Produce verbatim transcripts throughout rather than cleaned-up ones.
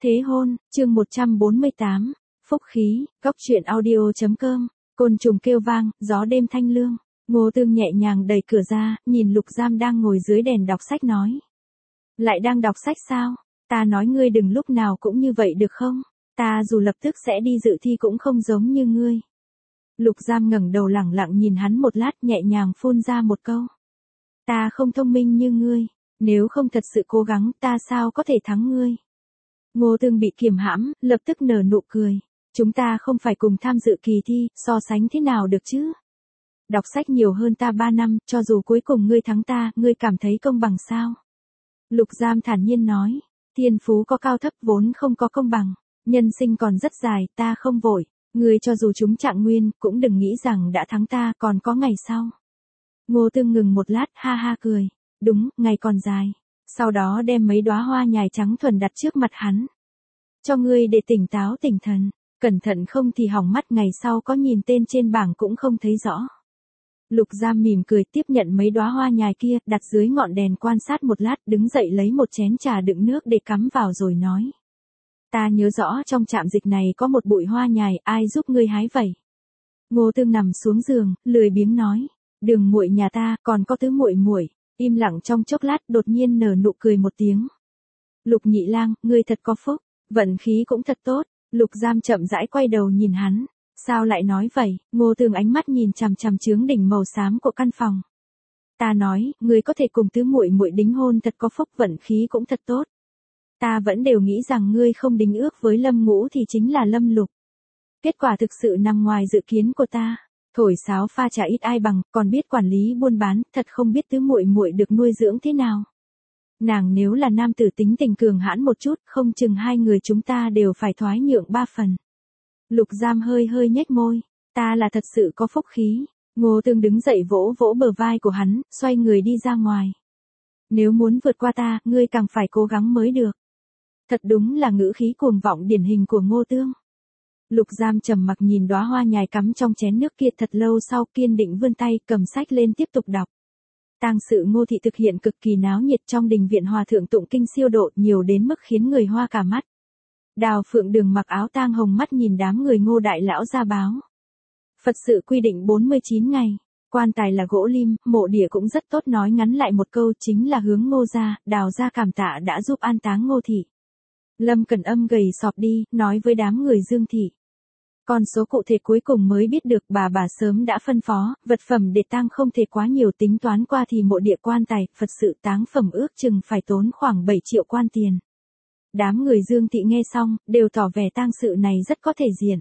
Thế hôn, chương một trăm bốn mươi tám, phúc khí, góc truyện audio.com, côn trùng kêu vang, gió đêm thanh lương. Ngô Tương nhẹ nhàng đẩy cửa ra, nhìn Lục Giam đang ngồi dưới đèn đọc sách nói. Lại đang đọc sách sao? Ta nói ngươi đừng lúc nào cũng như vậy được không? Ta dù lập tức sẽ đi dự thi cũng không giống như ngươi. Lục Giam ngẩng đầu lẳng lặng nhìn hắn một lát, nhẹ nhàng phun ra một câu. Ta không thông minh như ngươi, nếu không thật sự cố gắng ta sao có thể thắng ngươi? Ngô Tương bị kiềm hãm, lập tức nở nụ cười. Chúng ta không phải cùng tham dự kỳ thi, so sánh thế nào được chứ? Đọc sách nhiều hơn ta ba năm, cho dù cuối cùng ngươi thắng ta, ngươi cảm thấy công bằng sao? Lục Giam thản nhiên nói, thiên phú có cao thấp vốn không có công bằng, nhân sinh còn rất dài, ta không vội, ngươi cho dù chúng trạng nguyên, cũng đừng nghĩ rằng đã thắng ta, còn có ngày sau. Ngô Tương ngừng một lát, ha ha cười, đúng, ngày còn dài. Sau đó đem mấy đóa hoa nhài trắng thuần đặt trước mặt hắn. Cho ngươi để tỉnh táo tỉnh thần, cẩn thận không thì hỏng mắt, ngày sau có nhìn tên trên bảng cũng không thấy rõ. Lục Giam mỉm cười tiếp nhận mấy đóa hoa nhài kia, đặt dưới ngọn đèn quan sát một lát, đứng dậy lấy một chén trà đựng nước để cắm vào rồi nói. Ta nhớ rõ trong trạm dịch này có một bụi hoa nhài, ai giúp ngươi hái vậy? Ngô Tương nằm xuống giường, lười biếng nói, Đường muội nhà ta còn có tứ muội muội. Im lặng trong chốc lát, đột nhiên nở nụ cười một tiếng. Lục Nhị Lang, ngươi thật có phúc, vận khí cũng thật tốt. Lục Giam chậm rãi quay đầu nhìn hắn. Sao lại nói vậy? Ngô Tương ánh mắt nhìn chằm chằm chướng đỉnh màu xám của căn phòng. Ta nói, ngươi có thể cùng tứ muội muội đính hôn thật có phúc, vận khí cũng thật tốt. Ta vẫn đều nghĩ rằng ngươi không đính ước với Lâm Ngũ thì chính là Lâm Lục. Kết quả thực sự nằm ngoài dự kiến của ta. Thổi sáo pha trà ít ai bằng, còn biết quản lý buôn bán, thật không biết tứ muội muội được nuôi dưỡng thế nào. Nàng nếu là nam tử tính tình cường hãn một chút, không chừng hai người chúng ta đều phải thoái nhượng ba phần. Lục Giam hơi hơi nhếch môi, ta là thật sự có phúc khí. Ngô Tương đứng dậy vỗ vỗ bờ vai của hắn, xoay người đi ra ngoài. Nếu muốn vượt qua ta, ngươi càng phải cố gắng mới được. Thật đúng là ngữ khí cuồng vọng điển hình của Ngô Tương. Lục Giam trầm mặc nhìn đóa hoa nhài cắm trong chén nước kia thật lâu, sau kiên định vươn tay cầm sách lên tiếp tục đọc. Tang sự Ngô thị thực hiện cực kỳ náo nhiệt, trong đình viện hòa thượng tụng kinh siêu độ, nhiều đến mức khiến người hoa cả mắt. Đào Phượng Đường mặc áo tang hồng mắt nhìn đám người Ngô đại lão ra báo. Phật sự quy định bốn mươi chín ngày, quan tài là gỗ lim, mộ địa cũng rất tốt, nói ngắn lại một câu chính là hướng Ngô gia, Đào gia cảm tạ đã giúp an táng Ngô thị. Lâm Cẩn Âm gầy sọp đi, nói với đám người Dương thị. Con số cụ thể cuối cùng mới biết được, bà bà sớm đã phân phó, vật phẩm để tang không thể quá nhiều, tính toán qua thì mộ địa quan tài, Phật sự táng phẩm ước chừng phải tốn khoảng bảy triệu quan tiền. Đám người Dương thị nghe xong, đều tỏ vẻ tang sự này rất có thể diện.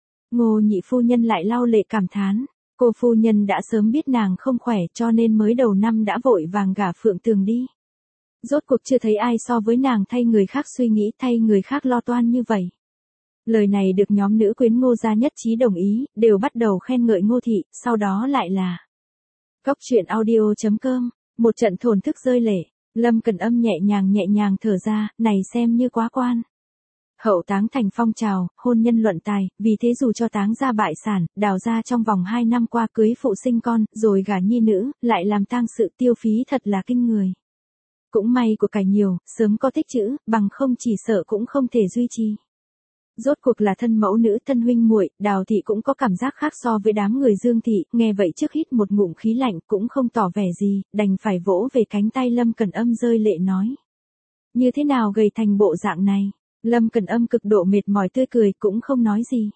Ngô nhị phu nhân lại lau lệ cảm thán, cô phu nhân đã sớm biết nàng không khỏe cho nên mới đầu năm đã vội vàng gả Phượng Tường đi. Rốt cuộc chưa thấy ai so với nàng thay người khác suy nghĩ, thay người khác lo toan như vậy. Lời này được nhóm nữ quyến Ngô gia nhất trí đồng ý, đều bắt đầu khen ngợi Ngô thị, sau đó lại là góc truyện audio.com, một trận thổn thức rơi lệ. Lâm Cẩn Âm nhẹ nhàng nhẹ nhàng thở ra, này xem như quá quan. Hậu táng thành phong trào, hôn nhân luận tài, vì thế dù cho táng gia bại sản, Đào gia trong vòng hai năm qua cưới phụ sinh con, rồi gả nhi nữ, lại làm tang sự, tiêu phí thật là kinh người. Cũng may của cải nhiều, sớm có tích trữ, bằng không chỉ sợ cũng không thể duy trì. Rốt cuộc là thân mẫu nữ, thân huynh muội, Đào thị cũng có cảm giác khác so với đám người Dương thị, nghe vậy trước hít một ngụm khí lạnh, cũng không tỏ vẻ gì, đành phải vỗ về cánh tay Lâm Cẩn Âm rơi lệ nói. Như thế nào gầy thành bộ dạng này? Lâm Cẩn Âm cực độ mệt mỏi tươi cười, cũng không nói gì.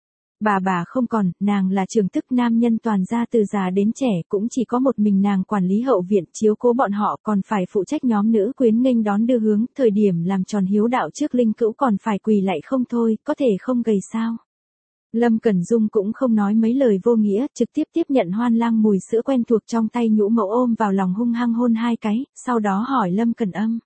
Bà bà không còn, nàng là trưởng tức nam nhân toàn gia từ già đến trẻ, cũng chỉ có một mình nàng quản lý hậu viện, chiếu cố bọn họ, còn phải phụ trách nhóm nữ quyến nghênh đón đưa hướng, thời điểm làm tròn hiếu đạo trước linh cữu còn phải quỳ lạy không thôi, có thể không gầy sao. Lâm Cẩn Dung cũng không nói mấy lời vô nghĩa, trực tiếp tiếp nhận Hoan Lang mùi sữa quen thuộc trong tay nhũ mẫu, ôm vào lòng hung hăng hôn hai cái, sau đó hỏi Lâm Cẩn Âm.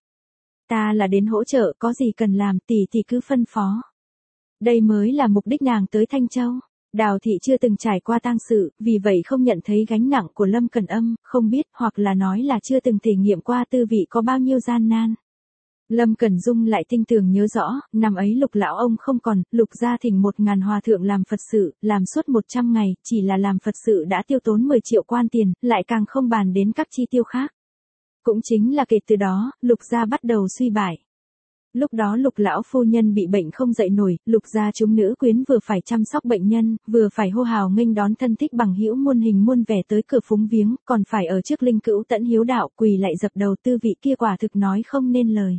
Ta là đến hỗ trợ, có gì cần làm tỷ tỷ cứ phân phó. Đây mới là mục đích nàng tới Thanh Châu. Đào thị chưa từng trải qua tang sự, vì vậy không nhận thấy gánh nặng của Lâm Cẩn Âm, không biết, hoặc là nói là chưa từng thể nghiệm qua tư vị có bao nhiêu gian nan. Lâm Cẩn Dung lại tinh tường nhớ rõ, năm ấy Lục lão ông không còn, Lục gia thỉnh một ngàn hòa thượng làm Phật sự, làm suốt một trăm ngày, chỉ là làm Phật sự đã tiêu tốn mười triệu quan tiền, lại càng không bàn đến các chi tiêu khác. Cũng chính là kể từ đó, Lục gia bắt đầu suy bại. Lúc đó Lục lão phu nhân bị bệnh không dậy nổi, Lục gia chúng nữ quyến vừa phải chăm sóc bệnh nhân, vừa phải hô hào nghênh đón thân thích bằng hữu muôn hình muôn vẻ tới cửa phúng viếng, còn phải ở trước linh cữu tẫn hiếu đạo quỳ lạy dập đầu, tư vị kia quả thực nói không nên lời.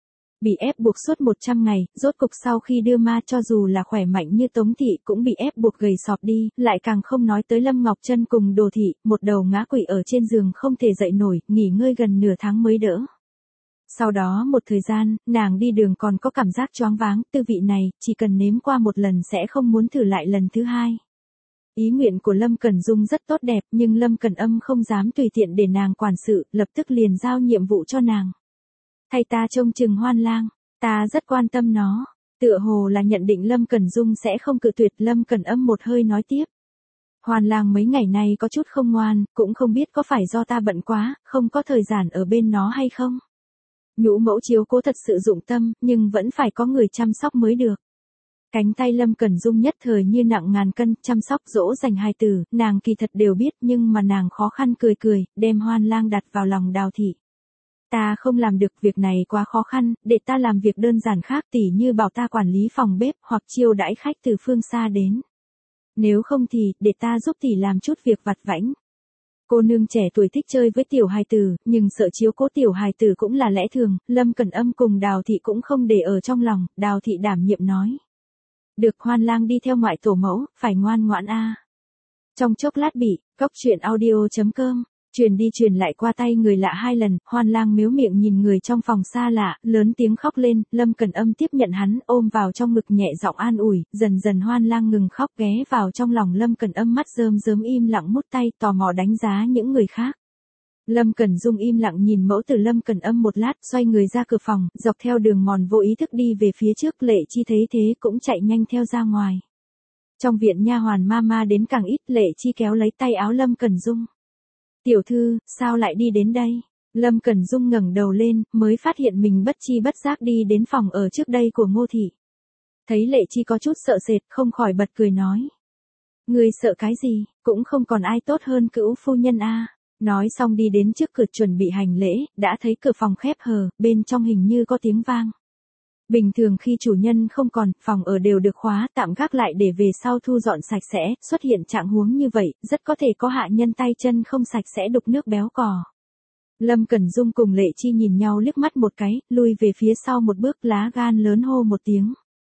Bị ép buộc suốt một trăm ngày, rốt cục sau khi đưa ma cho dù là khỏe mạnh như Tống thị cũng bị ép buộc gầy sọp đi, lại càng không nói tới Lâm Ngọc Trân cùng Đồ thị, một đầu ngã quỵ ở trên giường không thể dậy nổi, nghỉ ngơi gần nửa tháng mới đỡ. Sau đó một thời gian, nàng đi đường còn có cảm giác choáng váng, tư vị này, chỉ cần nếm qua một lần sẽ không muốn thử lại lần thứ hai. Ý nguyện của Lâm Cẩn Dung rất tốt đẹp, nhưng Lâm Cẩn Âm không dám tùy tiện để nàng quản sự, lập tức liền giao nhiệm vụ cho nàng. Thay ta trông chừng Hoan Lang, ta rất quan tâm nó. Tựa hồ là nhận định Lâm Cẩn Dung sẽ không cự tuyệt, Lâm Cẩn Âm một hơi nói tiếp. Hoan Lang mấy ngày nay có chút không ngoan, cũng không biết có phải do ta bận quá, không có thời gian ở bên nó hay không. Nhũ mẫu chiếu cố thật sự dụng tâm, nhưng vẫn phải có người chăm sóc mới được. Cánh tay Lâm Cẩn Dung nhất thời như nặng ngàn cân, chăm sóc dỗ dành hài tử, nàng kỳ thật đều biết, nhưng mà nàng khó khăn cười cười, đem Hoan Lang đặt vào lòng Đào thị. Ta không làm được việc này quá khó khăn, để ta làm việc đơn giản khác, tỉ như bảo ta quản lý phòng bếp hoặc chiêu đãi khách từ phương xa đến. Nếu không thì, để ta giúp tỷ làm chút việc vặt vãnh. Cô nương trẻ tuổi thích chơi với tiểu hài tử, nhưng sợ chiếu cố tiểu hài tử cũng là lẽ thường, Lâm Cẩn Âm cùng Đào thị cũng không để ở trong lòng, Đào thị đảm nhiệm nói. Được, Hoan Lang đi theo ngoại tổ mẫu, phải ngoan ngoãn a. Trong chốc lát bị, góc truyện audio chấm com, truyền đi truyền lại qua tay người lạ hai lần, Hoan Lang mếu miệng nhìn người trong phòng xa lạ, lớn tiếng khóc lên, Lâm Cẩn Âm tiếp nhận hắn, ôm vào trong ngực nhẹ giọng an ủi, dần dần Hoan Lang ngừng khóc ghé vào trong lòng Lâm Cẩn Âm, mắt rơm rớm im lặng mút tay, tò mò đánh giá những người khác. Lâm Cẩn Dung im lặng nhìn mẫu tử Lâm Cẩn Âm một lát, xoay người ra cửa phòng, dọc theo đường mòn vô ý thức đi về phía trước, Lệ Chi thấy thế cũng chạy nhanh theo ra ngoài. Trong viện nha hoàn Mama đến càng ít, Lệ Chi kéo lấy tay áo Lâm Cẩn Dung. Tiểu thư, sao lại đi đến đây? Lâm Cẩn Dung ngẩng đầu lên, mới phát hiện mình bất chi bất giác đi đến phòng ở trước đây của Ngô thị. Thấy Lệ Chi có chút sợ sệt, không khỏi bật cười nói. Người sợ cái gì, cũng không còn ai tốt hơn Cữu phu nhân a. Nói xong đi đến trước cửa chuẩn bị hành lễ, đã thấy cửa phòng khép hờ, bên trong hình như có tiếng vang. Bình thường khi chủ nhân không còn, phòng ở đều được khóa, tạm gác lại để về sau thu dọn sạch sẽ, xuất hiện trạng huống như vậy, rất có thể có hạ nhân tay chân không sạch sẽ đục nước béo cò. Lâm Cẩn Dung cùng Lệ Chi nhìn nhau liếc mắt một cái, lui về phía sau một bước, lá gan lớn hô một tiếng.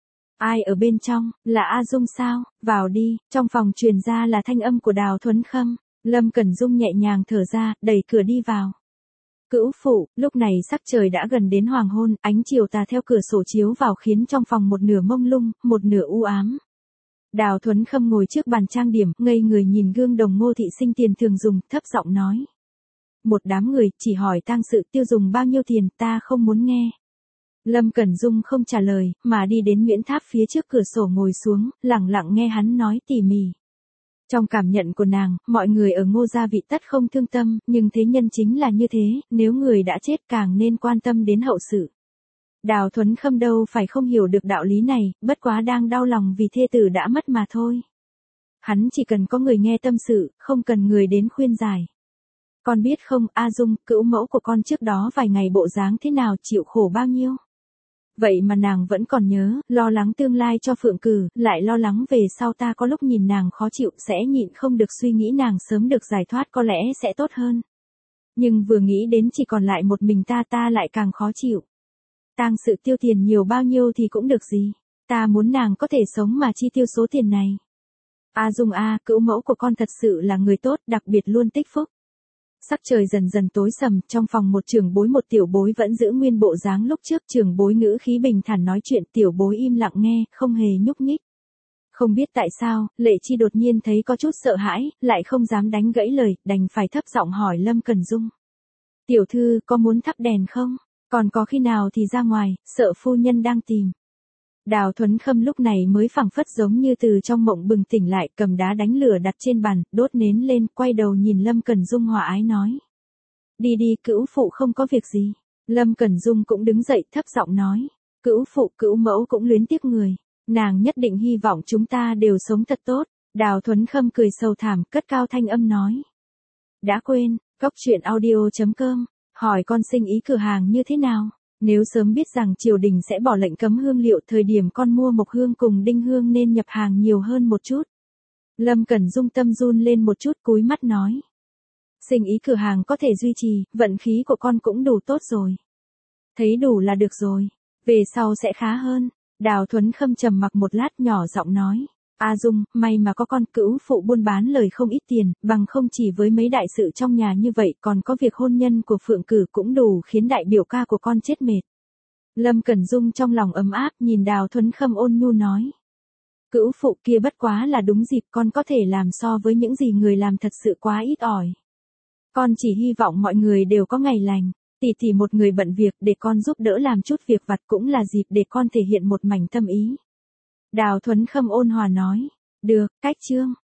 Ai ở bên trong, là A Dung sao, vào đi, trong phòng truyền ra là thanh âm của Đào Thuấn Khâm. Lâm Cẩn Dung nhẹ nhàng thở ra, đẩy cửa đi vào. Cữu phụ, lúc này sắc trời đã gần đến hoàng hôn, ánh chiều tà theo cửa sổ chiếu vào khiến trong phòng một nửa mông lung, một nửa u ám. Đào Thuấn Khâm ngồi trước bàn trang điểm, ngây người nhìn gương đồng Ngô thị sinh tiền thường dùng, thấp giọng nói. Một đám người, chỉ hỏi tang sự tiêu dùng bao nhiêu tiền, ta không muốn nghe. Lâm Cẩn Dung không trả lời, mà đi đến Nguyễn Tháp phía trước cửa sổ ngồi xuống, lặng lặng nghe hắn nói tỉ mỉ. Trong cảm nhận của nàng, mọi người ở Ngô gia vị tất không thương tâm, nhưng thế nhân chính là như thế, nếu người đã chết càng nên quan tâm đến hậu sự. Đào Thuấn Khâm đâu phải không hiểu được đạo lý này, bất quá đang đau lòng vì thê tử đã mất mà thôi. Hắn chỉ cần có người nghe tâm sự, không cần người đến khuyên giải. Con biết không, A Dung, cữu mẫu của con trước đó vài ngày bộ dáng thế nào, chịu khổ bao nhiêu. Vậy mà nàng vẫn còn nhớ, lo lắng tương lai cho Phượng Cử, lại lo lắng về sau ta có lúc nhìn nàng khó chịu sẽ nhịn không được suy nghĩ nàng sớm được giải thoát có lẽ sẽ tốt hơn. Nhưng vừa nghĩ đến chỉ còn lại một mình ta ta lại càng khó chịu. Tang sự tiêu tiền nhiều bao nhiêu thì cũng được gì. Ta muốn nàng có thể sống mà chi tiêu số tiền này. A Dung A, cữu mẫu của con thật sự là người tốt, đặc biệt luôn tích phúc. Sắc trời dần dần tối sầm, trong phòng một trưởng bối một tiểu bối vẫn giữ nguyên bộ dáng lúc trước, trưởng bối ngữ khí bình thản nói chuyện, tiểu bối im lặng nghe, không hề nhúc nhích. Không biết tại sao, Lệ Chi đột nhiên thấy có chút sợ hãi, lại không dám đánh gãy lời, đành phải thấp giọng hỏi Lâm Cẩn Dung. Tiểu thư, có muốn thắp đèn không? Còn có khi nào thì ra ngoài, sợ phu nhân đang tìm. Đào Thuấn Khâm lúc này mới phảng phất giống như từ trong mộng bừng tỉnh lại, cầm đá đánh lửa đặt trên bàn, đốt nến lên, quay đầu nhìn Lâm Cẩn Dung hòa ái nói. Đi đi, cữu phụ không có việc gì. Lâm Cẩn Dung cũng đứng dậy thấp giọng nói. Cữu phụ, cữu mẫu cũng luyến tiếc người. Nàng nhất định hy vọng chúng ta đều sống thật tốt. Đào Thuấn Khâm cười sầu thảm, cất cao thanh âm nói. Đã quên, góc truyện audio chấm com, hỏi con sinh ý cửa hàng như thế nào? Nếu sớm biết rằng triều đình sẽ bỏ lệnh cấm hương liệu thời điểm con mua mộc hương cùng đinh hương nên nhập hàng nhiều hơn một chút. Lâm Cẩn Dung tâm run lên một chút cúi mắt nói. Sinh ý cửa hàng có thể duy trì, vận khí của con cũng đủ tốt rồi. Thấy đủ là được rồi, về sau sẽ khá hơn. Đào Thuấn Khâm trầm mặc một lát nhỏ giọng nói. A Dung, may mà có con, cữu phụ buôn bán lời không ít tiền, bằng không chỉ với mấy đại sự trong nhà như vậy còn có việc hôn nhân của Phượng Cử cũng đủ khiến đại biểu ca của con chết mệt. Lâm Cẩn Dung trong lòng ấm áp nhìn Đào Thuấn Khâm ôn nhu nói. Cữu phụ kia bất quá là đúng dịp, con có thể làm so với những gì người làm thật sự quá ít ỏi. Con chỉ hy vọng mọi người đều có ngày lành, tỷ tỷ một người bận việc để con giúp đỡ làm chút việc vặt cũng là dịp để con thể hiện một mảnh tâm ý. Đào Thuấn Khâm ôn hòa nói, được, cách chương.